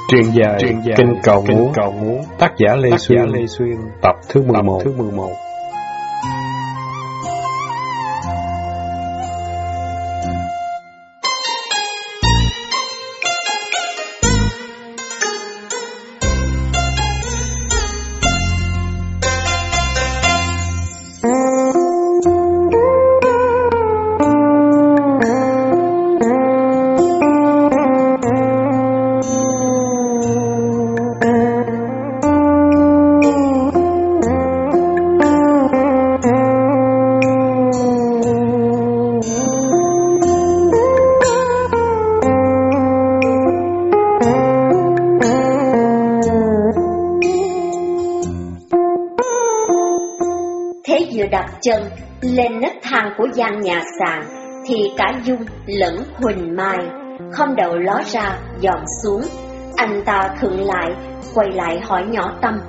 Truyện dài Kinh Cầu Muốn, tác giả Lê Xuyên, tập thứ 11. Đặt chân lên nấc thang của gian nhà sàn thì cả Dung lẫn Huỳnh Mai không đầu ló ra dòm xuống. Anh ta khựng lại, quay lại hỏi nhỏ Tâm: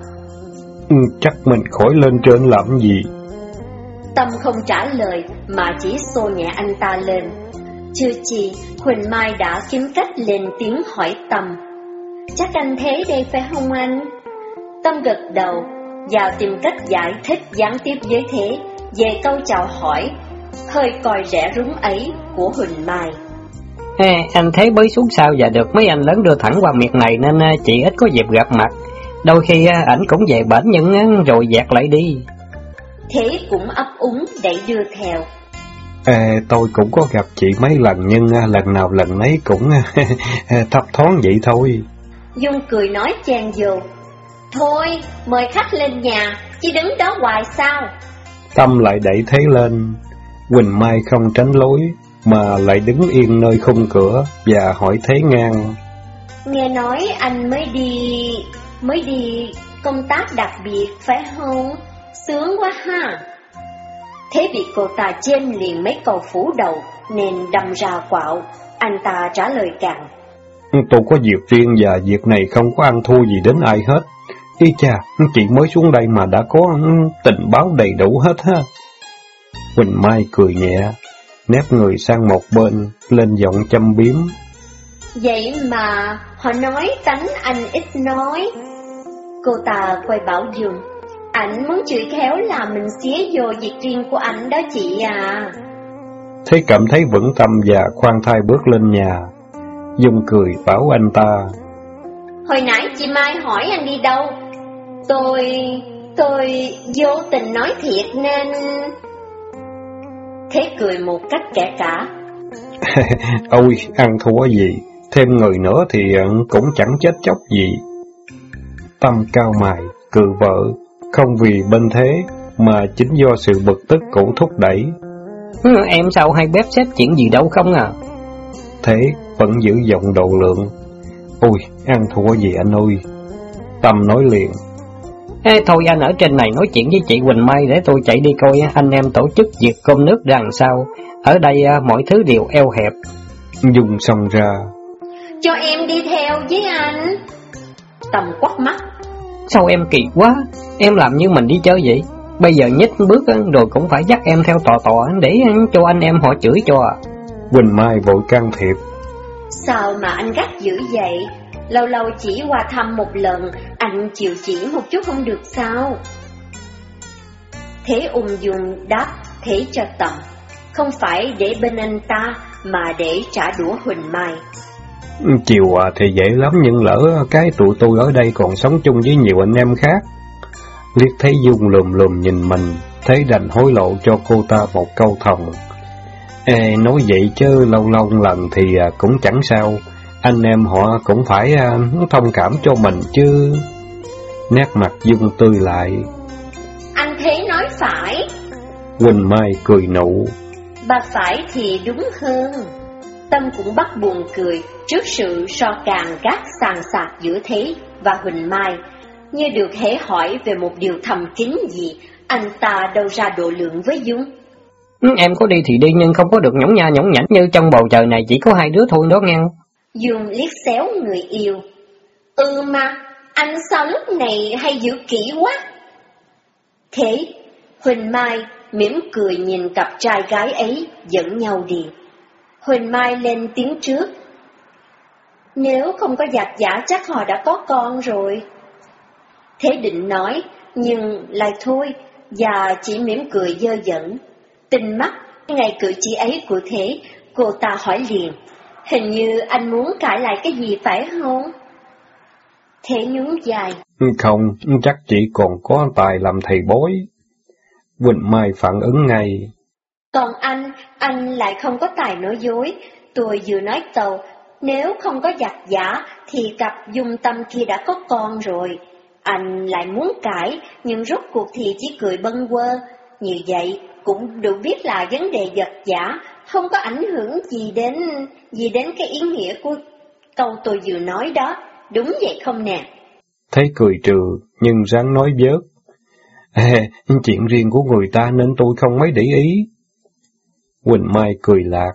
Chắc mình khỏi lên trên làm gì? Tâm không trả lời mà chỉ xô nhẹ anh ta lên. Chưa chi Huỳnh Mai đã kiếm cách lên tiếng hỏi Tâm: Chắc anh thế đây phải không anh? Tâm gật đầu và tìm cách giải thích gián tiếp với Thế về câu chào hỏi hơi coi rẻ rúng ấy của Huỳnh Mai. Anh Thế mới xuống sao và được mấy anh lớn đưa thẳng qua miệt này nên chị ít có dịp gặp mặt. Đôi khi ảnh cũng về bển nhưng rồi dạt lại đi. Thế cũng ấp úng đẩy đưa theo. Tôi cũng có gặp chị mấy lần nhưng lần nào lần nấy cũng thấp thoáng vậy thôi. Dung cười nói chen vô: Thôi, mời khách lên nhà, chứ đứng đó hoài sao? Tâm lại đẩy Thế lên. Huỳnh Mai không tránh lối, mà lại đứng yên nơi khung cửa và hỏi Thế ngang: Nghe nói anh mới đi công tác đặc biệt, phải không? Sướng quá ha. Thế bị cô ta chêm liền mấy câu phủ đầu, nên đâm ra quạo. Anh ta trả lời cạn: Tôi có việc riêng và việc này không có ăn thua gì đến ai hết. Ý chà, chị mới xuống đây mà đã có tình báo đầy đủ hết ha. Huỳnh Mai cười nhẹ, nép người sang một bên, lên giọng châm biếm: Vậy mà họ nói tánh anh ít nói. Cô ta quay bảo Dung: Ảnh muốn chửi khéo là mình xía vô việc riêng của ảnh đó chị à. Thế cảm thấy vững tâm và khoan thai bước lên nhà. Dung cười bảo anh ta: Hồi nãy chị Mai hỏi anh đi đâu? Tôi vô tình nói thiệt nên... Thế cười một cách kẻ cả: Ôi, ăn thua gì, thêm người nữa thì cũng chẳng chết chóc gì. Tâm cao mày, cự vợ, không vì bên Thế, mà chính do sự bực tức cũ thúc đẩy. Em sao hay bếp xếp chuyện gì đâu không à? Thế vẫn giữ giọng độ lượng: Ôi, ăn thua gì anh ơi. Tâm nói liền: Thôi anh ở trên này nói chuyện với chị Huỳnh Mai để tôi chạy đi coi anh em tổ chức việc cơm nước đằng sau. Ở đây mọi thứ đều eo hẹp. Dung xông ra: Cho em đi theo với anh. Tâm quắt mắt: Sao em kỳ quá, em làm như mình đi chơi vậy. Bây giờ nhích bước rồi cũng phải dắt em theo tò để cho anh em họ chửi cho. Huỳnh Mai vội can thiệp: Sao mà anh gắt dữ vậy? Lâu lâu chỉ qua thăm một lần, anh chịu chỉ một chút không được sao? Thế ung dung đáp Thế cho Tâm, không phải để bên anh ta mà để trả đũa Huỳnh Mai. Chiều thì dễ lắm, nhưng lỡ cái tụi tôi ở đây còn sống chung với nhiều anh em khác. Liếc thấy Dung lùm lùm nhìn mình, Thế đành hối lộ cho cô ta một câu thòng: Nói vậy chứ lâu lâu lần thì cũng chẳng sao. Anh em họ cũng phải thông cảm cho mình chứ. Nét mặt Dung tươi lại: Anh Thế nói phải. Huỳnh Mai cười nụ: Bà phải thì đúng hơn. Tâm cũng bắt buồn cười trước sự so càng gắt sàn sạc giữa Thế và Huỳnh Mai. Như được hễ hỏi về một điều thầm kín gì, anh ta đâu ra độ lượng với Dung. Em có đi thì đi nhưng không có được nhõng nha nhõng nhảnh như trong bầu trời này chỉ có hai đứa thôi đó nghe. Dung liếc xéo người yêu: Mà anh sao lúc này hay giữ kỹ quá? Thế Huỳnh Mai mỉm cười nhìn cặp trai gái ấy dẫn nhau đi. Huỳnh Mai lên tiếng trước: nếu không có giặc giả chắc họ đã có con rồi. Thế định nói, nhưng lại thôi, và chỉ mỉm cười dơ dẫn. Tinh mắt, ngay cử chỉ ấy của Thế, cô ta hỏi liền, hình như anh muốn cãi lại cái gì phải không? Thế nhún vai. Không, chắc chị còn có tài làm thầy bói. Quỳnh Mai phản ứng ngay. Còn anh lại không có tài nói dối. Tôi vừa nói tàu, nếu không có giặc giả thì cặp Dung Tâm kia đã có con rồi. Anh lại muốn cãi, nhưng rốt cuộc thì chỉ cười bâng quơ. Như vậy cũng đủ biết là vấn đề giặc giả không có ảnh hưởng gì đến cái ý nghĩa của câu tôi vừa nói đó. Đúng vậy không nè? Thế cười trừ, nhưng ráng nói vớt. Chuyện riêng của người ta nên tôi không mấy để ý. Quỳnh Mai cười lạc.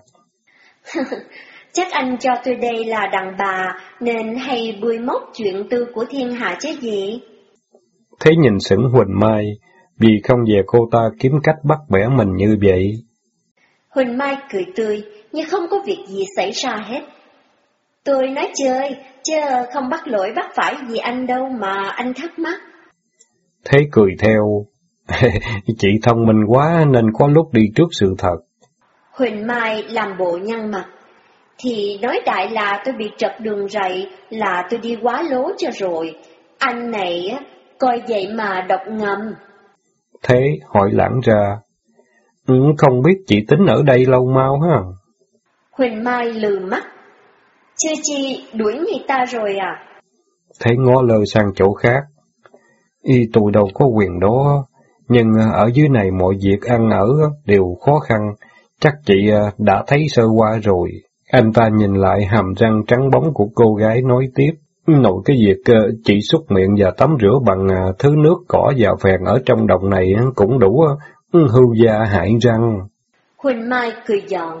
Chắc anh cho tôi đây là đàn bà, nên hay bươi móc chuyện tư của thiên hạ chứ gì? Thế nhìn sững Quỳnh Mai, vì không về cô ta kiếm cách bắt bẻ mình như vậy. Quỳnh Mai cười tươi, nhưng không có việc gì xảy ra hết. Tôi nói chơi, chứ không bắt lỗi bắt phải gì anh đâu mà anh thắc mắc. Thế cười theo. Chị thông minh quá nên có lúc đi trước sự thật. Huỳnh Mai làm bộ nhăn mặt. Thì nói đại là tôi bị trật đường rầy, là tôi đi quá lố cho rồi. Anh này coi vậy mà độc ngầm. Thế hỏi lãng ra. Không biết chị tính ở đây lâu mau ha? Huỳnh Mai lừ mắt. Chưa chi đuổi người ta rồi à? Thế ngó lơ sang chỗ khác. Tôi đâu có quyền đó, nhưng ở dưới này mọi việc ăn ở đều khó khăn, chắc chị đã thấy sơ qua rồi. Anh ta nhìn lại hàm răng trắng bóng của cô gái nói tiếp, nội cái việc chị súc miệng và tắm rửa bằng thứ nước cỏ và phèn ở trong đồng này cũng đủ hưu da hại răng. Huỳnh Mai cười giòn.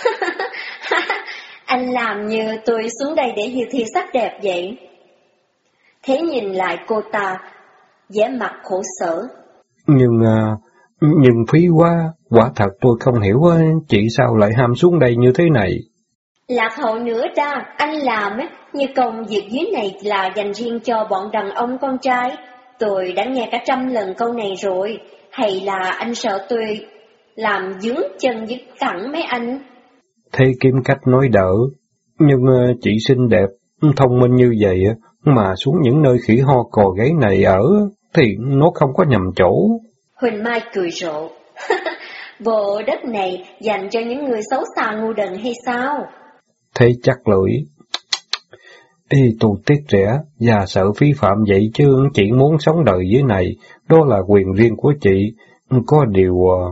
Anh làm như tôi xuống đây để dự thi sắc đẹp vậy. Thế nhìn lại cô ta, vẻ mặt khổ sở. Nhưng phí quá, quả thật tôi không hiểu chị sao lại ham xuống đây như thế này. Lạc hậu nữa ra, anh làm như công việc dưới này là dành riêng cho bọn đàn ông con trai. Tôi đã nghe cả 100 lần câu này rồi, hay là anh sợ tôi làm dướng chân dứt cẳng mấy anh? Thế kiếm cách nói đỡ, nhưng chị xinh đẹp, thông minh như vậy mà xuống những nơi khỉ ho cò gáy này ở thì nó không có nhầm chỗ. Huỳnh Mai cười rộ. Bộ đất này dành cho những người xấu xa ngu đần hay sao? Thế chắc lưỡi. Tôi tiếc rẻ và sợ phí phạm vậy chứ chị muốn sống đời dưới này, đó là quyền riêng của chị. Có điều...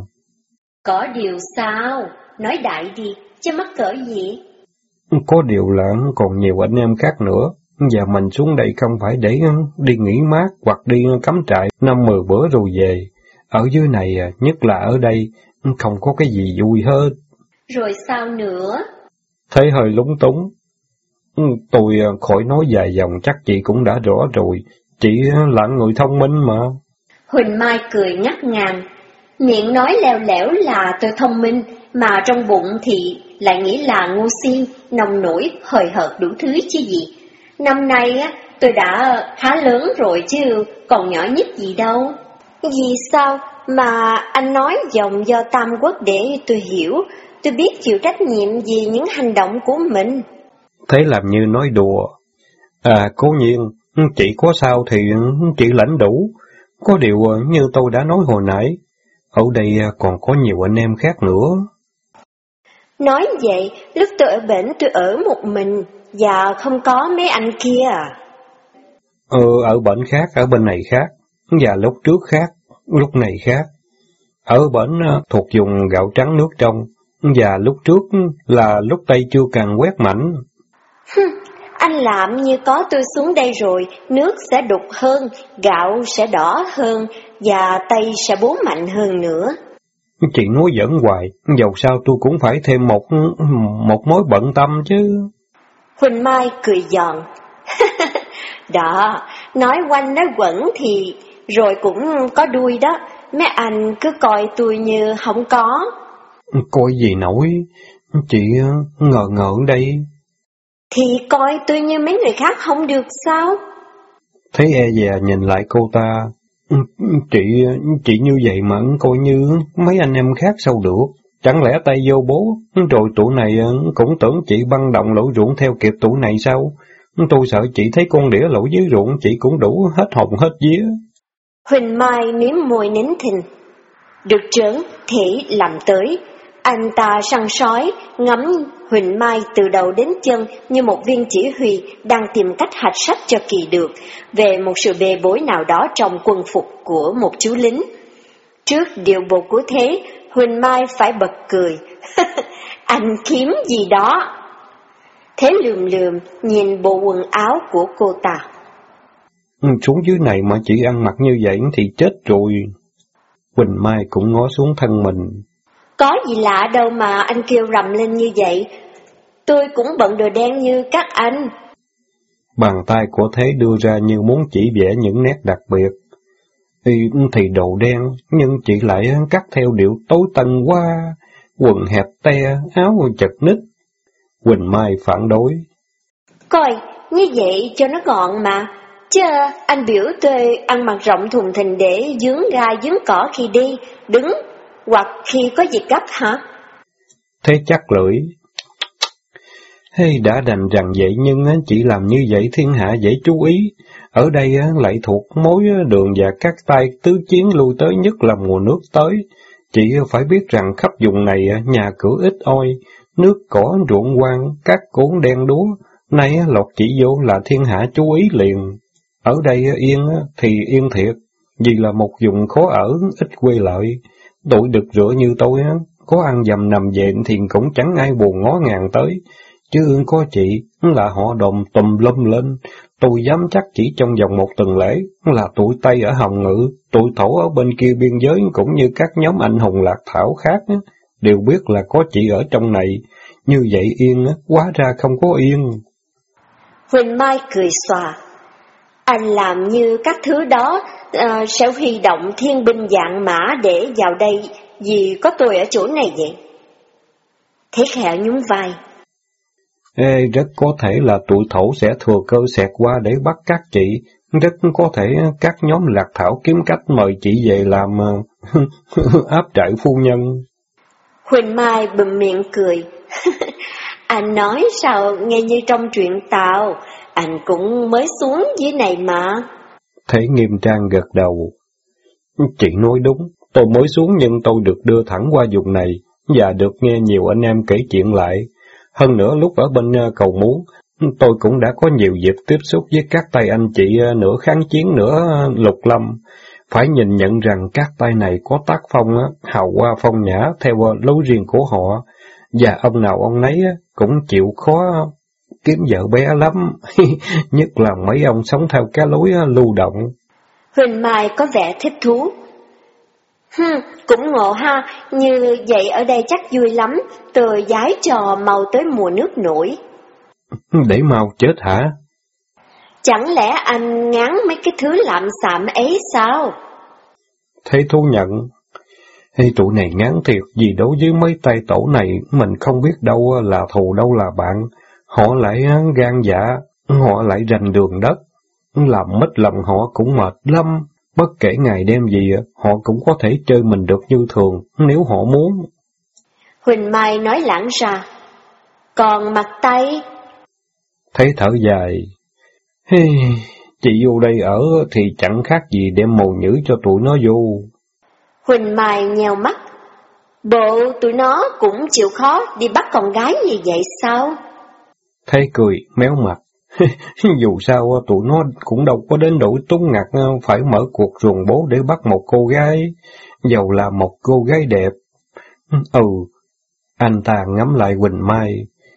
Có điều sao? Nói đại đi, chứ mắc cỡ gì? Có điều là còn nhiều anh em khác nữa, và mình xuống đây không phải để đi nghỉ mát hoặc đi cắm trại 5-10 bữa rồi về. Ở dưới này, nhất là ở đây, không có cái gì vui hơn. Rồi sao nữa? Thế hơi lúng túng. Tôi khỏi nói dài dòng chắc chị cũng đã rõ rồi. Chị là người thông minh mà. Huỳnh Mai cười ngắt ngàn. Miệng nói lèo lẻo là tôi thông minh, mà trong bụng thì lại nghĩ là ngu si, nông nổi, hời hợt đủ thứ chứ gì. Năm nay tôi đã khá lớn rồi chứ còn nhỏ nhất gì đâu. Vì sao mà anh nói dòng do Tam Quốc để tôi hiểu, tôi biết chịu trách nhiệm vì những hành động của mình. Thế làm như nói đùa. Cố nhiên, chị có sao thì chị lãnh đủ. Có điều như tôi đã nói hồi nãy, ở đây còn có nhiều anh em khác nữa. Nói vậy, lúc tôi ở bển tôi ở một mình, và không có mấy anh kia à? Ở bển khác, ở bên này khác, và lúc trước khác, lúc này khác. Ở bển thuộc vùng gạo trắng nước trong, và lúc trước là lúc Tây chưa càng quét mạnh. Anh làm như có tôi xuống đây rồi, nước sẽ đục hơn, gạo sẽ đỏ hơn, và Tây sẽ bố mạnh hơn nữa. Chị nói giỡn hoài, dầu sao tôi cũng phải thêm một mối bận tâm chứ. Huỳnh Mai cười giòn. Đó, nói quanh nói quẩn thì rồi cũng có đuôi đó, mấy anh cứ coi tôi như không có. Coi gì nổi, chị ngờ đây. Thì coi tôi như mấy người khác không được sao? Thấy e dè nhìn lại cô ta. Chị như vậy mà coi như mấy anh em khác sao được? Chẳng lẽ tay vô bố, rồi tụi này cũng tưởng chị băng động lỗ ruộng theo kịp tụi này sao? Tôi sợ chị thấy con đĩa lỗ dưới ruộng, chị cũng đủ hết hồn hết vía. Huỳnh Mai miếm môi nín thinh. Được trớn, Thị làm tới. Anh ta săn sói, ngắm Huỳnh Mai từ đầu đến chân như một viên chỉ huy đang tìm cách hạch sách cho kỳ được về một sự bê bối nào đó trong quân phục của một chú lính. Trước điệu bộ của Thế, Huỳnh Mai phải bật cười. Anh kiếm gì đó? Thế lườm nhìn bộ quần áo của cô ta. Xuống dưới này mà chị ăn mặc như vậy thì chết rồi. Huỳnh Mai cũng ngó xuống thân mình. Có gì lạ đâu mà anh kêu rầm lên như vậy. Tôi cũng bận đồ đen như các anh. Bàn tay của Thế đưa ra như muốn chỉ vẽ những nét đặc biệt. Thì đồ đen, nhưng chị lại cắt theo điệu tối tân quá, quần hẹp te, áo chật ních. Huỳnh Mai phản đối. Coi, như vậy cho nó gọn mà. Chứ anh biểu tôi ăn mặc rộng thùng thình để dướng gai dướng cỏ khi đi, đứng, hoặc khi có việc gấp hả? Thế chắc lưỡi. Đã đành rằng vậy nhưng chỉ làm như vậy thiên hạ dễ chú ý. Ở đây lại thuộc mối đường và các tay tứ chiến lui tới nhất là mùa nước tới. Chị phải biết rằng khắp vùng này nhà cửa ít oi, nước cỏ ruộng hoang, các cuốn đen đúa, nay lọt chỉ vô là thiên hạ chú ý liền. Ở đây yên thì yên thiệt, vì là một vùng khó ở, ít quê lợi. Tụi đực rửa như tôi có ăn dầm nằm dện thì cũng chẳng ai buồn ngó ngàng tới. Chứ có chị là họ đồm tùm lum lên, tôi dám chắc chỉ trong vòng một tuần lễ là tụi Tây ở Hồng Ngự, tụi Thổ ở bên kia biên giới cũng như các nhóm anh hùng lạc thảo khác đều biết là có chị ở trong này. Như vậy yên quá ra không có yên. Huỳnh Mai cười xòa. Anh làm như các thứ đó sẽ huy động thiên binh vạn mã để vào đây vì có tôi ở chỗ này vậy. Thế Khẹo nhún vai. Rất có thể là tụi Thổ sẽ thừa cơ xẹt qua để bắt các chị. Rất có thể các nhóm lạc thảo kiếm cách mời chị về làm áp trại phu nhân. Huỳnh Mai bụm miệng cười. Anh nói sao nghe như trong truyện Tàu, anh cũng mới xuống dưới này mà. Thế Nghiêm Trang gật đầu. Chị nói đúng, tôi mới xuống nhưng tôi được đưa thẳng qua vùng này và được nghe nhiều anh em kể chuyện lại. Hơn nữa lúc ở bên Cầu Muốn, tôi cũng đã có nhiều dịp tiếp xúc với các tay anh chị nửa kháng chiến nửa lục lâm. Phải nhìn nhận rằng các tay này có tác phong hào hoa phong nhã theo lối riêng của họ, và ông nào ông nấy cũng chịu khó kiếm vợ bé lắm, nhất là mấy ông sống theo cái lối lưu động. Huỳnh Mai có vẻ thích thú. Cũng ngộ ha, như vậy ở đây chắc vui lắm, tôi giái trò mau tới mùa nước nổi. Để mau chết hả? Chẳng lẽ anh ngán mấy cái thứ lạm xạm ấy sao? Thế thú nhận. Tụi này ngán thiệt, vì đối với mấy tay tổ này, mình không biết đâu là thù đâu là bạn. Họ lại gan dạ, họ lại rành đường đất. Làm mất lòng họ cũng mệt lắm. Bất kể ngày đêm gì, họ cũng có thể chơi mình được như thường, nếu họ muốn. Huỳnh Mai nói lãng ra. Còn mặt Tây? Thấy thở dài. Chị vô đây ở thì chẳng khác gì đem mồi nhử cho tụi nó vô. Huỳnh Mai nheo mắt. Bộ tụi nó cũng chịu khó đi bắt con gái như vậy sao? Thấy cười, méo mặt. Dù sao tụi nó cũng đâu có đến độ túng ngặt phải mở cuộc ruồng bố để bắt một cô gái, dầu là một cô gái đẹp. Anh ta ngắm lại Huỳnh Mai.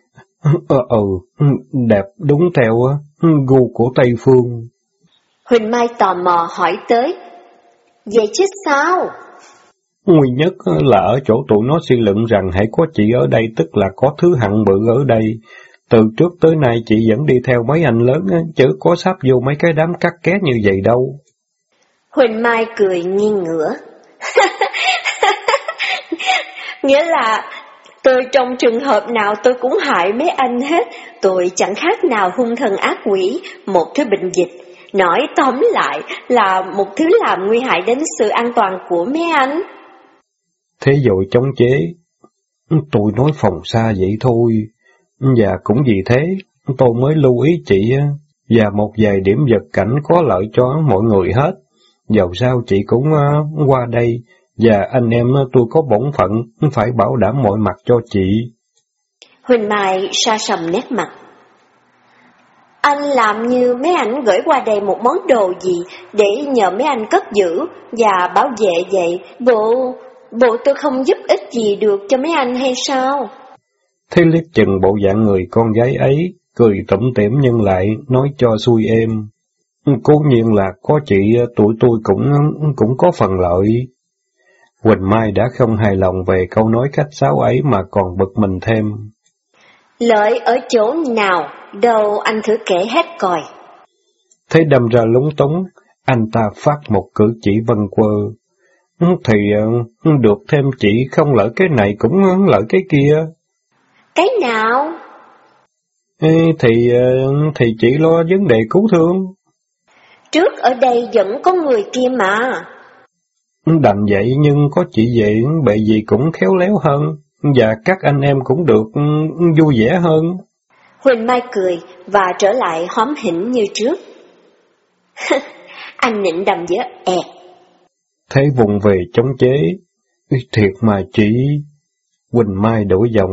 Đẹp đúng theo gu của Tây Phương. Huỳnh Mai tò mò hỏi tới. Vậy chứ sao? Nguy nhất là ở chỗ tụi nó suy luận rằng hãy có chị ở đây tức là có thứ hạng bự ở đây. Từ trước tới nay chị vẫn đi theo mấy anh lớn, chứ có sắp vô mấy cái đám cắt ké như vậy đâu. Huỳnh Mai cười nghiêng ngửa. Nghĩa là Tôi trong trường hợp nào tôi cũng hại mấy anh hết, tôi chẳng khác nào hung thần ác quỷ, một thứ bệnh dịch. Nói tóm lại là một thứ làm nguy hại đến sự an toàn của mấy anh. Thế rồi chống chế, tôi nói phòng xa vậy thôi, và cũng vì thế tôi mới lưu ý chị và một vài điểm vật cảnh có lợi cho mọi người hết. Dầu sao chị cũng qua đây, và anh em tôi có bổn phận phải bảo đảm mọi mặt cho chị. Huỳnh Mai sa sầm nét mặt. Anh làm như mấy anh gửi qua đây một món đồ gì để nhờ mấy anh cất giữ và bảo vệ vậy, bộ tôi không giúp ích gì được cho mấy anh hay sao? Thế liếc chừng bộ dạng người con gái ấy, cười tủm tỉm nhưng lại nói cho xuôi êm. Cố nhiên là có chị tụi tôi cũng có phần lợi. Huỳnh Mai đã không hài lòng về câu nói khách sáo ấy mà còn bực mình thêm. Lợi ở chỗ nào? Đâu anh thử kể hết coi. Thế đâm ra lúng túng, anh ta phát một cử chỉ vân quơ. Thì được thêm chị không lợi cái này cũng lợi cái kia. Cái nào? Thì chị lo vấn đề cứu thương. Trước ở đây vẫn có người kia mà. Đành vậy nhưng có chị vậy bệ gì cũng khéo léo hơn, và các anh em cũng được vui vẻ hơn. Huỳnh Mai cười và trở lại hóm hỉnh như trước. Anh nịnh đầm giữa ẹt. Thế vùng về chống chế. Thiệt mà chị. Huỳnh Mai đổi giọng.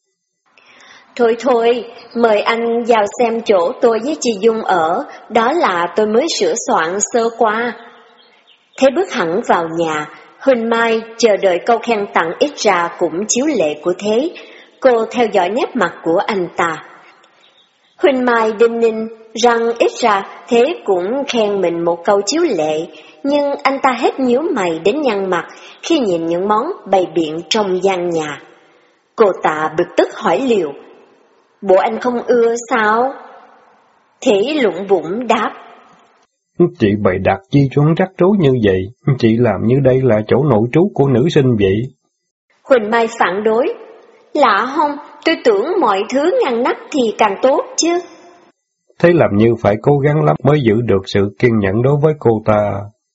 Thôi, mời anh vào xem chỗ tôi với chị Dung ở, đó là tôi mới sửa soạn sơ qua. Thế bước hẳn vào nhà, Huỳnh Mai chờ đợi câu khen tặng ít ra cũng chiếu lệ của Thế. Cô theo dõi nét mặt của anh ta. Huỳnh Mai đinh ninh rằng ít ra Thế cũng khen mình một câu chiếu lệ, nhưng anh ta hết nhíu mày đến nhăn mặt khi nhìn những món bày biện trong gian nhà. Cô ta bực tức hỏi liều, bộ anh không ưa sao? Thế lụng bụng đáp, chị bày đặt chi cho rắc rối như vậy, chị làm như đây là chỗ nội trú của nữ sinh vậy. Huỳnh Mai phản đối, lạ không, tôi tưởng mọi thứ ngăn nắp thì càng tốt chứ. Thế làm như phải cố gắng lắm mới giữ được sự kiên nhẫn đối với cô ta.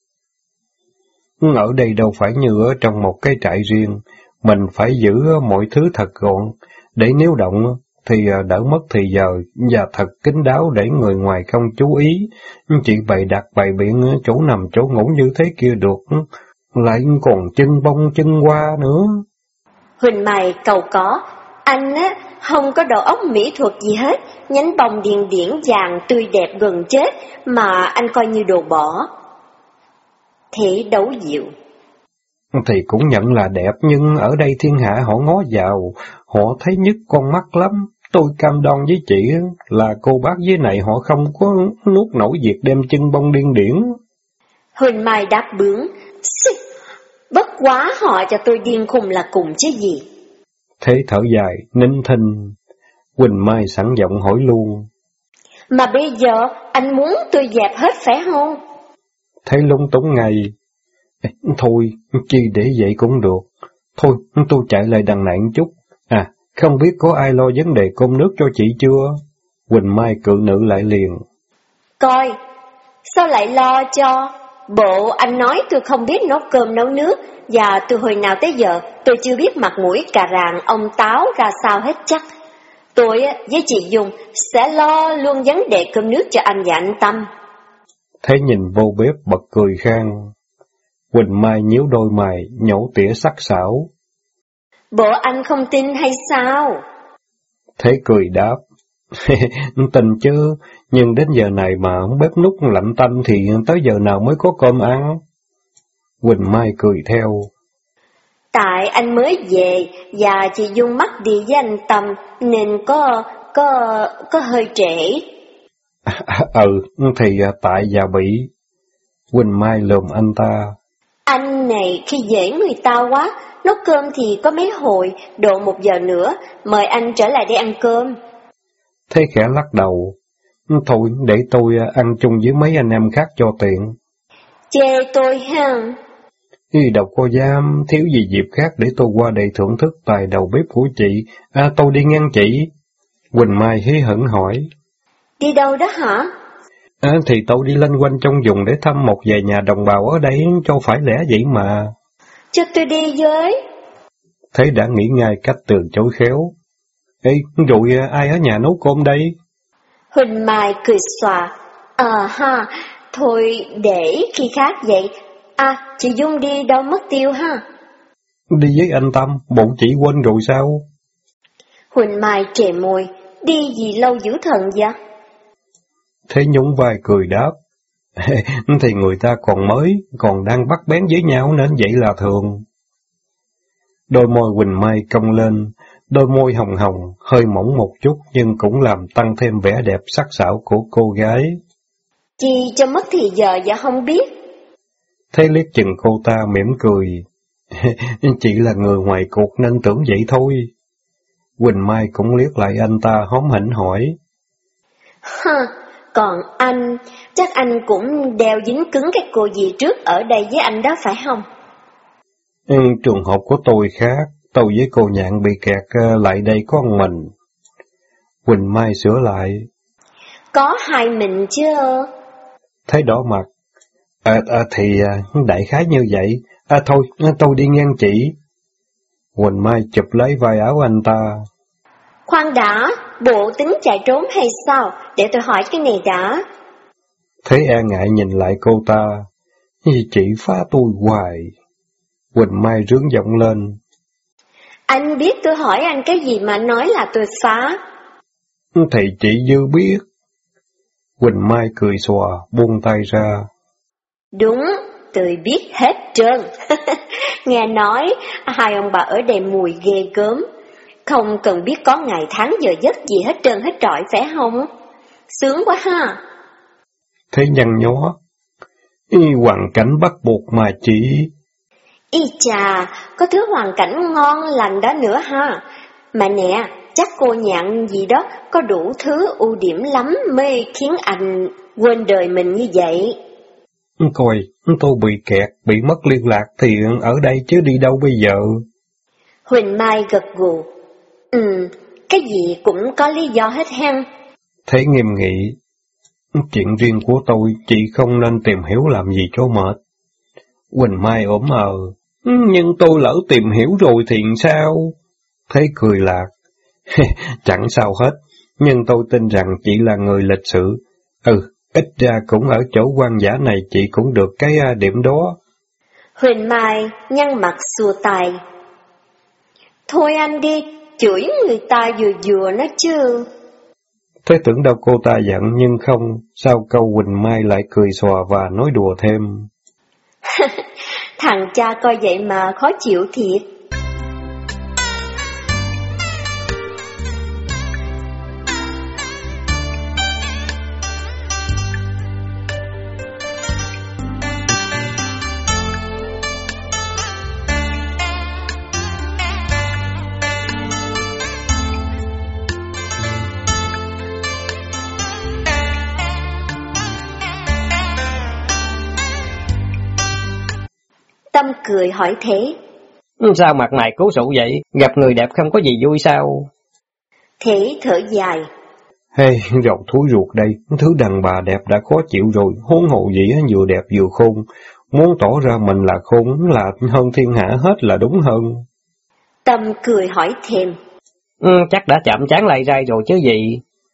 Ở đây đâu phải như ở trong một cái trại riêng, mình phải giữ mọi thứ thật gọn, để nếu động thì đỡ mất thì giờ, và thật kín đáo để người ngoài không chú ý. Chị bày đặt bày biện chỗ nằm chỗ ngủ như thế kia được, lại còn chân bông chân hoa nữa. Huỳnh Mai cầu có, anh không có đầu óc mỹ thuật gì hết, nhánh bông điền điển vàng tươi đẹp gần chết mà anh coi như đồ bỏ. Thế đấu dịu. Thì cũng nhận là đẹp, nhưng ở đây thiên hạ họ ngó vào, họ thấy nhức con mắt lắm. Tôi cam đoan với chị là cô bác dưới này họ không có nuốt nổi việc đem chân bông điên điển. Huỳnh Mai đáp bướng, bất quá họ cho tôi điên khùng là cùng chứ gì. Thế thở dài, nín thinh. Huỳnh Mai sẵn giọng hỏi luôn. Mà bây giờ anh muốn tôi dẹp hết phải không? Thấy lung túng ngay. Thôi, chi để vậy cũng được. Thôi, tôi chạy lại đằng này một chút. Không biết có ai lo vấn đề cơm nước cho chị chưa? Huỳnh Mai cự nữ lại liền. Coi, sao lại lo cho? Bộ anh nói tôi không biết nấu cơm nấu nước, và từ hồi nào tới giờ tôi chưa biết mặt mũi cà ràng ông Táo ra sao hết chắc. Tôi với chị Dung sẽ lo luôn vấn đề cơm nước cho anh và anh Tâm. Thế nhìn vô bếp bật cười khang. Huỳnh Mai nhíu đôi mày, nhổ tỉa sắc sảo. Bộ anh không tin hay sao? Thế cười đáp. Tin chứ, nhưng đến giờ này mà bếp núc lạnh tanh thì tới giờ nào mới có cơm ăn? Huỳnh Mai cười theo. Tại anh mới về và chị Dung mắc đi với anh Tâm nên có hơi trễ. Thì tại già bị. Huỳnh Mai lườm anh ta. Anh này khi dễ người ta quá, nấu cơm thì có mấy hồi, độ 1 giờ nữa, mời anh trở lại để ăn cơm. Thế khẽ lắc đầu. Thôi, để tôi ăn chung với mấy anh em khác cho tiện. Chê tôi ha? Đâu có dám, thiếu gì dịp khác để tôi qua đây thưởng thức tài đầu bếp của chị. Tôi đi ngang chị. Quỳnh Mai hí hửng hỏi. Đi đâu đó hả? Thì tôi đi loanh quanh trong vùng để thăm một vài nhà đồng bào ở đây, cho phải lẽ vậy mà. Cho tôi đi với. Thế đã nghĩ ngay cách từ chối khéo. Rồi ai ở nhà nấu cơm đây? Huỳnh Mai cười xòa. Thôi để khi khác vậy. Chị Dung đi đâu mất tiêu ha? Đi với anh Tâm, bộ chị quên rồi sao? Huỳnh Mai trề môi. Đi gì lâu dữ thần vậy? Thế nhún vai cười đáp. Thì người ta còn mới, còn đang bắt bén với nhau nên vậy là thường. Đôi môi Huỳnh Mai cong lên, đôi môi hồng hồng, hơi mỏng một chút nhưng cũng làm tăng thêm vẻ đẹp sắc sảo của cô gái. Chị cho mất thì giờ dạ không biết. Thế liếc chừng cô ta mỉm cười. Chị là người ngoài cuộc nên tưởng vậy thôi. Huỳnh Mai cũng liếc lại anh ta hóm hỉnh hỏi. Còn anh, chắc anh cũng đeo dính cứng cái cô gì trước ở đây với anh đó phải không? Trường hợp của tôi khác, tôi với cô Nhạn bị kẹt lại đây có một mình. Huỳnh Mai sửa lại. Có hai mình chứ. Thấy đỏ mặt. Thì đại khái như vậy. Thôi, tôi đi ngang chị. Huỳnh Mai chụp lấy vai áo anh ta. Khoan đã, bộ tính chạy trốn hay sao? Để tôi hỏi cái này đã. Thế e ngại nhìn lại cô ta. Chị phá tôi hoài. Huỳnh Mai rướng giọng lên. Anh biết tôi hỏi anh cái gì mà nói là tôi phá? Thì chị dư biết. Huỳnh Mai cười xòa, buông tay ra. Đúng, tôi biết hết trơn. Nghe nói, hai ông bà ở đây mùi ghê gớm. Không cần biết có ngày tháng giờ giấc gì hết trơn hết trọi phải không? Sướng quá ha. Thế nhăn nhó. Hoàn cảnh bắt buộc mà chị. Y chà, có thứ hoàn cảnh ngon lành đó nữa ha. Mà nè, chắc cô Nhạn gì đó có đủ thứ ưu điểm lắm mới khiến anh quên đời mình như vậy. Coi, tôi bị kẹt, bị mất liên lạc thì ở đây chứ đi đâu bây giờ? Huỳnh Mai gật gù. Cái gì cũng có lý do hết hen. Thế nghiêm nghị. Chuyện riêng của tôi, chị không nên tìm hiểu làm gì cho mệt. Huỳnh Mai ốm nhưng tôi lỡ tìm hiểu rồi thì sao? Thế cười lạc. Chẳng sao hết, nhưng tôi tin rằng chị là người lịch sự. Ít ra cũng ở chỗ quan giả này chị cũng được cái điểm đó. Huỳnh Mai nhăn mặt xua tay. Thôi anh đi, chửi người ta vừa nó chứ. Thế tưởng đâu cô ta giận nhưng không, sau câu Huỳnh Mai lại cười xòa và nói đùa thêm. Thằng cha coi vậy mà khó chịu thiệt. Tâm cười hỏi Thế. Sao mặt mày cố sụ vậy? Gặp người đẹp không có gì vui sao? Thế thở dài. Rầu thúi ruột đây, thứ đàn bà đẹp đã khó chịu rồi, huống hồ gì vừa đẹp vừa khôn. Muốn tỏ ra mình là khôn là hơn thiên hạ hết là đúng hơn. Tâm cười hỏi thêm. Chắc đã chạm trán lại rai rồi chứ gì?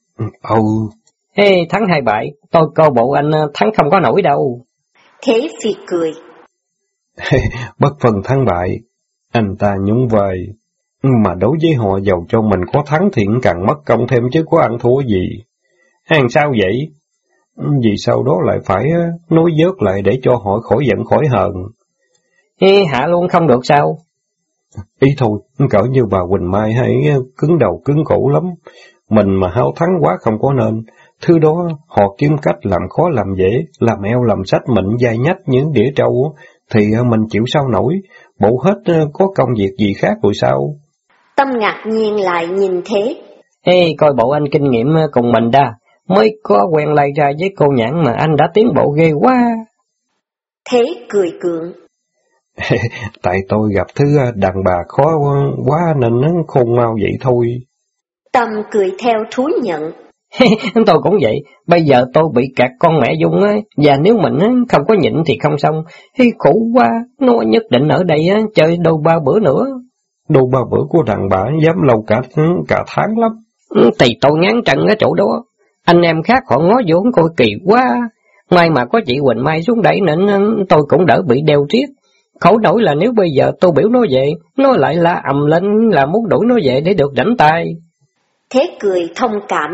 Thắng 2-7, tôi coi bộ anh thắng không có nổi đâu. Thế Phi cười. Bất phân thắng bại, anh ta nhún vai. Mà đối với họ dầu cho mình có thắng thì cũng càng mất công thêm chứ có ăn thua gì. Hàng sao vậy? Vì sau đó lại phải nói vớt lại để cho họ khỏi giận khỏi hờn. Hạ luôn không được sao? Ý thôi, cỡ như bà Huỳnh Mai hay cứng đầu cứng cổ lắm. Mình mà háo thắng quá không có nên. Thứ đó họ kiếm cách làm khó làm dễ, làm eo làm sách mịn dai nhách những đĩa trâu, thì mình chịu sao nổi, bộ hết có công việc gì khác rồi sao? Tâm ngạc nhiên lại nhìn Thế. Coi bộ anh kinh nghiệm cùng mình đa, mới có quen lay ra với cô Nhạn mà anh đã tiến bộ ghê quá. Thế cười cượng. Tại tôi gặp thứ đàn bà khó quá nên nó khôn ngoan vậy thôi. Tâm cười theo thú nhận. Tôi cũng vậy, bây giờ tôi bị kẹt con mẹ Dung á, và nếu mình không có nhịn thì không xong. Khổ quá, nó nhất định ở đây chơi đôi ba bữa nữa. Đôi ba bữa của đàn bà dám lâu cả tháng lắm. Thì tôi ngán trận ở chỗ đó, anh em khác họ ngó vô coi kỳ quá. May mà có chị Quỳnh Mai xuống đẩy nên tôi cũng đỡ bị đeo triết. Khổ nổi là nếu bây giờ tôi biểu nó về, nó lại la ầm lên là muốn đuổi nó về để được rảnh tay. Thế cười thông cảm.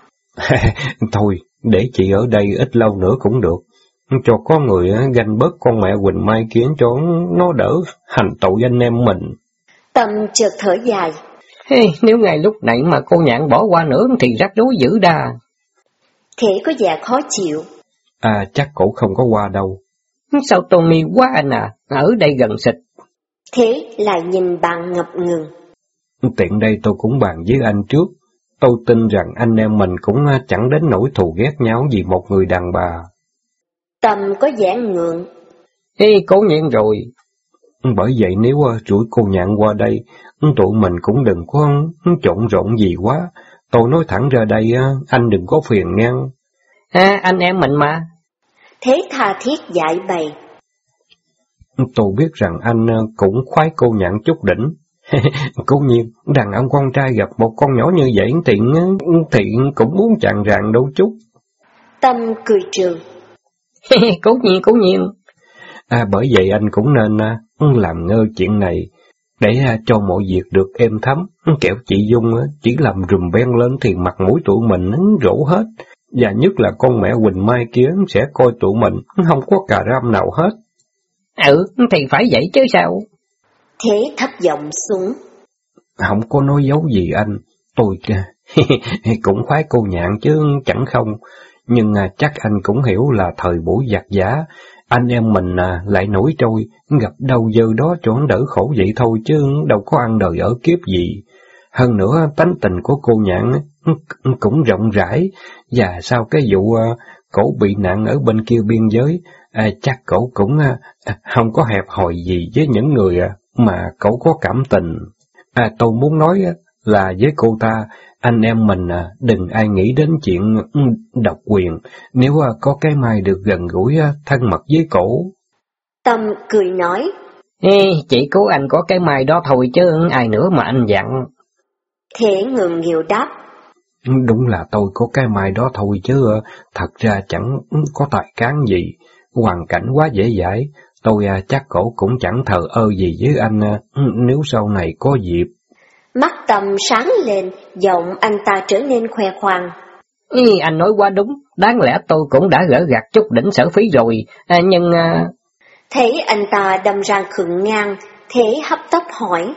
Thôi, để chị ở đây ít lâu nữa cũng được. Cho có người ganh bớt con mẹ Quỳnh Mai kia cho nó đỡ hành tội anh em mình. Tâm chợt thở dài. Nếu ngay lúc nãy mà cô Nhạn bỏ qua nữa thì rắc rối dữ đà. Thế có vẻ khó chịu. Chắc cổ không có qua đâu. Sao Tommy quá anh à, ở đây gần xịt. Thế lại nhìn bạn ngập ngừng. Tiện đây tôi cũng bàn với anh trước. Tôi tin rằng anh em mình cũng chẳng đến nỗi thù ghét nhau vì một người đàn bà. Tâm có vẻ ngượng. Cố nhiên rồi. Bởi vậy nếu chuỗi cô Nhạn qua đây, tụi mình cũng đừng có trộn rộn gì quá. Tôi nói thẳng ra đây, anh đừng có phiền ngang. Anh em mình mà. Thế tha thiết giải bày. Tôi biết rằng anh cũng khoái cô Nhạn chút đỉnh. Cố nhiên, đàn ông con trai gặp một con nhỏ như vậy thì cũng muốn chàng ràng đâu chút. Tâm cười trừ. Cố nhiên. Bởi vậy anh cũng nên làm ngơ chuyện này, để cho mọi việc được êm thấm, kẻo chị Dung chỉ làm rùm beng lên thì mặt mũi tụi mình rỗ hết, và nhất là con mẹ Quỳnh Mai kia sẽ coi tụi mình không có cà ram nào hết. Thì phải vậy chứ sao. Thế thấp giọng xuống. Không có nói dấu gì anh, tôi cũng khoái cô Nhạn chứ chẳng không, nhưng chắc anh cũng hiểu là thời buổi giặc giả, anh em mình lại nổi trôi, gặp đâu giờ đó cho đỡ khổ vậy thôi chứ đâu có ăn đời ở kiếp gì. Hơn nữa tánh tình của cô Nhạn cũng rộng rãi, và sau cái vụ cổ bị nạn ở bên kia biên giới, chắc cổ cũng không có hẹp hòi gì với những người mà cổ có cảm tình. Tôi muốn nói là với cô ta, anh em mình đừng ai nghĩ đến chuyện độc quyền, nếu có cái mai được gần gũi thân mật với cổ. Tâm cười nói. Chỉ cố anh có cái mai đó thôi chứ ai nữa mà anh dặn. Thế ngượng nghịu đáp. Đúng là tôi có cái mai đó thôi chứ thật ra chẳng có tài cán gì, hoàn cảnh quá dễ dãi, tôi chắc cổ cũng chẳng thờ ơ gì với anh nếu sau này có dịp. Mắt Tâm sáng lên, giọng anh ta trở nên khoe khoang. Anh nói quá đúng, đáng lẽ tôi cũng đã gỡ gạt chút đỉnh sở phí rồi, nhưng... Thấy anh ta đâm ra khựng ngang, Thế hấp tấp hỏi.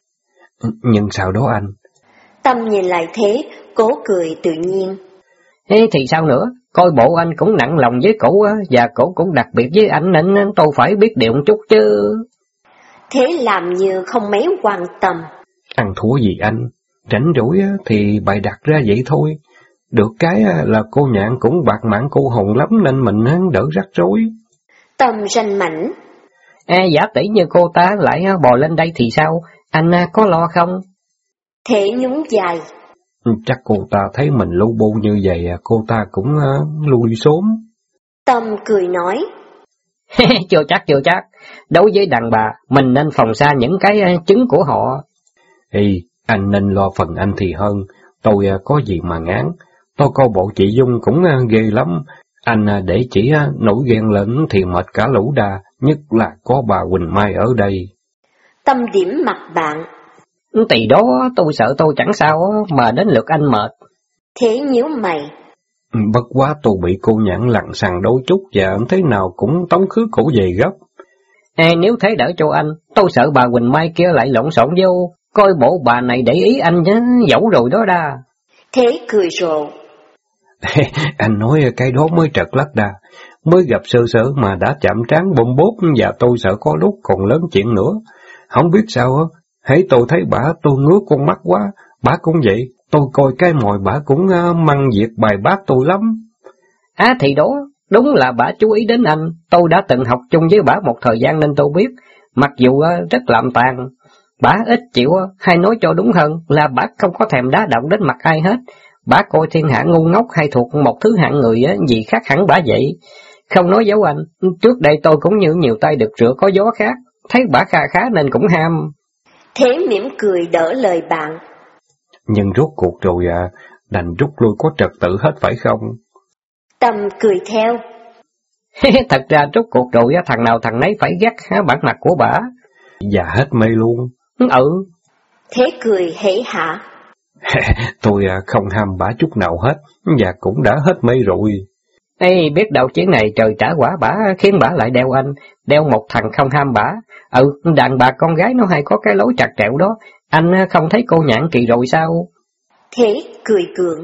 Nhưng sao đó anh? Tâm nhìn lại Thế, cố cười tự nhiên. Thì sao nữa, coi bộ anh cũng nặng lòng với cổ và cổ cũng đặc biệt với anh nên tôi phải biết điều một chút chứ. Thế làm như không mấy quan tâm. Ăn thua gì anh, rảnh rỗi thì bày đặt ra vậy thôi. Được cái là cô Nhạn cũng bạc mạng cô hồn lắm nên mình đỡ rắc rối. Tâm ranh mảnh. Giả tỷ như cô ta lại bò lên đây thì sao, anh có lo không? Thế nhún vai. Chắc cô ta thấy mình lu bu như vậy, cô ta cũng lui xốm. Tâm cười nói. Chưa chắc, đối với đàn bà, mình nên phòng xa những cái chứng của họ. Anh nên lo phần anh thì hơn, tôi có gì mà ngán, tôi coi bộ chị Dung cũng ghê lắm, anh để chỉ nổi ghen lên thì mệt cả lũ đà, nhất là có bà Quỳnh Mai ở đây. Tâm điểm mặt bạn. Tỷ đó tôi sợ tôi chẳng sao mà đến lượt anh mệt. Thế nhíu mày. Bất quá tôi bị cô Nhạn lằng xằng đôi chút và thế nào cũng tống khứ cổ về gấp. Nếu thế đỡ cho anh, tôi sợ bà Quỳnh Mai kia lại lộn xộn vô, coi bộ bà này để ý anh nhá, dẫu rồi đó đa. Thế cười rộ. Anh nói cái đó mới trật lắc đà, mới gặp sơ sơ mà đã chạm trán bôm bốp và tôi sợ có lúc còn lớn chuyện nữa. Không biết sao hãy tôi thấy bả tôi ngứa con mắt quá, bả cũng vậy, tôi coi cái mồi bả cũng măng việc bài bác tôi lắm. Thì đó, đúng là bả chú ý đến anh, tôi đã từng học chung với bả một thời gian nên tôi biết, mặc dù rất làm tàn. Bả ít chịu, hay nói cho đúng hơn là bả không có thèm đá động đến mặt ai hết. Bả coi thiên hạ ngu ngốc hay thuộc một thứ hạng người gì khác hẳn bả vậy. Không nói giấu anh, trước đây tôi cũng như nhiều tay được rửa có gió khác, thấy bả kha khá nên cũng ham. Thế mỉm cười đỡ lời bạn. Nhưng rốt cuộc rồi đành rút lui có trật tự hết phải không? Tâm cười theo. Thật ra rốt cuộc rồi thằng nào thằng nấy phải ghét bản mặt của bả. Và hết mê luôn. Ừ. Thế cười hễ hả. Tôi không ham bả chút nào hết, và cũng đã hết mê rồi. Ê, biết đâu chuyến này trời trả quả bả khiến bả lại đeo anh, đeo một thằng không ham bả. Đàn bà con gái nó hay có cái lối trặt trẹo đó, anh không thấy cô Nhạn kỳ rồi sao? Thế cười gượng.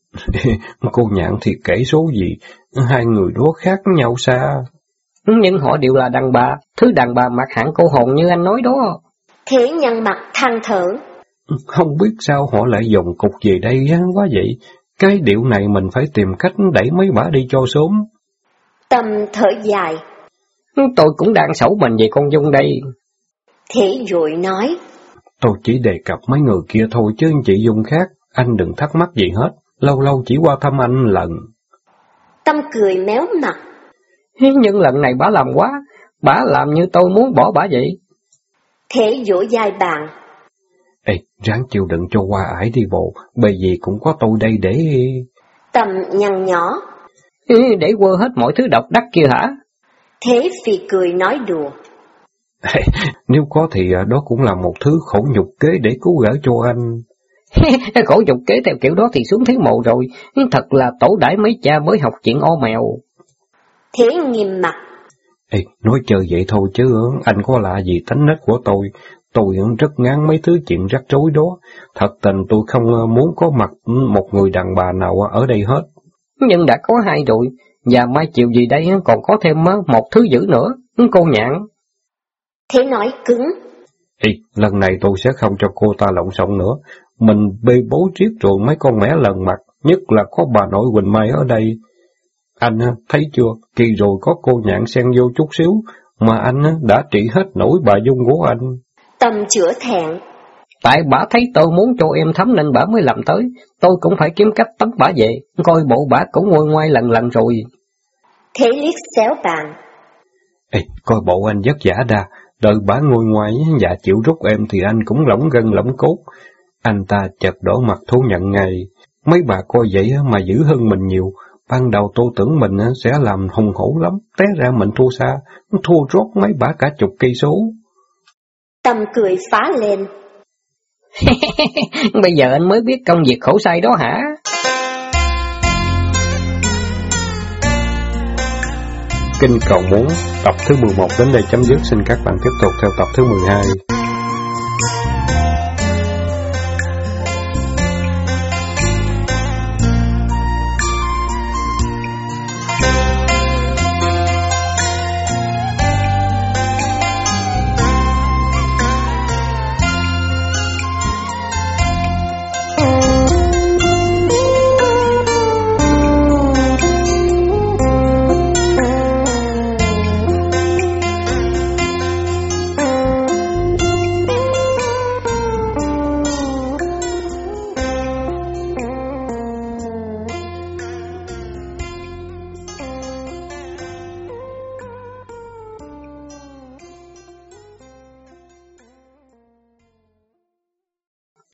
Cô Nhạn thì kể số gì, hai người đó khác nhau xa. Nhưng họ đều là đàn bà, thứ đàn bà mặc hạng cô hồn như anh nói đó. Thế nhăn mặt than thở. Không biết sao họ lại dồn cục về đây quá vậy. Cái điệu này mình phải tìm cách đẩy mấy bả đi cho sớm. Tâm thở dài. Tôi cũng đang xấu mình về con Dung đây. Thế rồi nói. Tôi chỉ đề cập mấy người kia thôi chứ chị Dung khác, anh đừng thắc mắc gì hết. Lâu lâu chỉ qua thăm anh lần. Tâm cười méo mặt. Nhưng lần này bả làm quá, bả làm như tôi muốn bỏ bả vậy. Thế dỗ dai bạn. Ê, ráng chịu đựng cho qua ải đi bộ, bởi vì cũng có tôi đây để... Tâm nhăn nhỏ. Để quơ hết mọi thứ độc đắc kia hả? Thế phì cười nói đùa. Nếu có thì đó cũng là một thứ khổ nhục kế để cứu gỡ cho anh. Khổ nhục kế theo kiểu đó thì xuống thế mộ rồi, thật là tổ đãi mấy cha mới học chuyện o mèo. Thế nghiêm mặt. Ê, nói chơi vậy thôi chứ anh có lạ gì tánh nết của tôi. Tôi rất ngán mấy thứ chuyện rắc rối đó. Thật tình tôi không muốn có mặt một người đàn bà nào ở đây hết. Nhưng đã có hai rồi, và mai chiều gì đây còn có thêm một thứ dữ nữa, cô Nhạn. Thế nói cứng. Ê, lần này tôi sẽ không cho cô ta lộn xộn nữa. Mình bê bối triết rồi mấy con mẻ lần mặt, nhất là có bà nội Quỳnh Mai ở đây. Anh thấy chưa, kỳ rồi có cô Nhạn xen vô chút xíu, mà anh đã trị hết nổi bà Dung của anh. Tâm chữa thẹn. Tại bả thấy tôi muốn cho em thấm nên bả mới làm tới, tôi cũng phải kiếm cách tống bả về, coi bộ bả cũng nguôi ngoai lần rồi. Thế liếc xéo bạn. Ê, coi bộ anh vất vả đa, đợi bả nguôi ngoai và chịu rút em thì anh cũng lỏng gân lỏng cốt. Anh ta chợt đỏ mặt thú nhận ngay, mấy bà coi vậy mà dữ hơn mình nhiều. Ban đầu tôi tưởng mình sẽ làm hùng hổ lắm, té ra mình thua xa, thua rốt mấy bả cả chục cây số. Tâm cười phá lên. Bây giờ anh mới biết công việc khổ sai đó hả? Kinh cầu muốn, tập thứ 11 đến đây chấm dứt, xin các bạn tiếp tục theo tập thứ 12.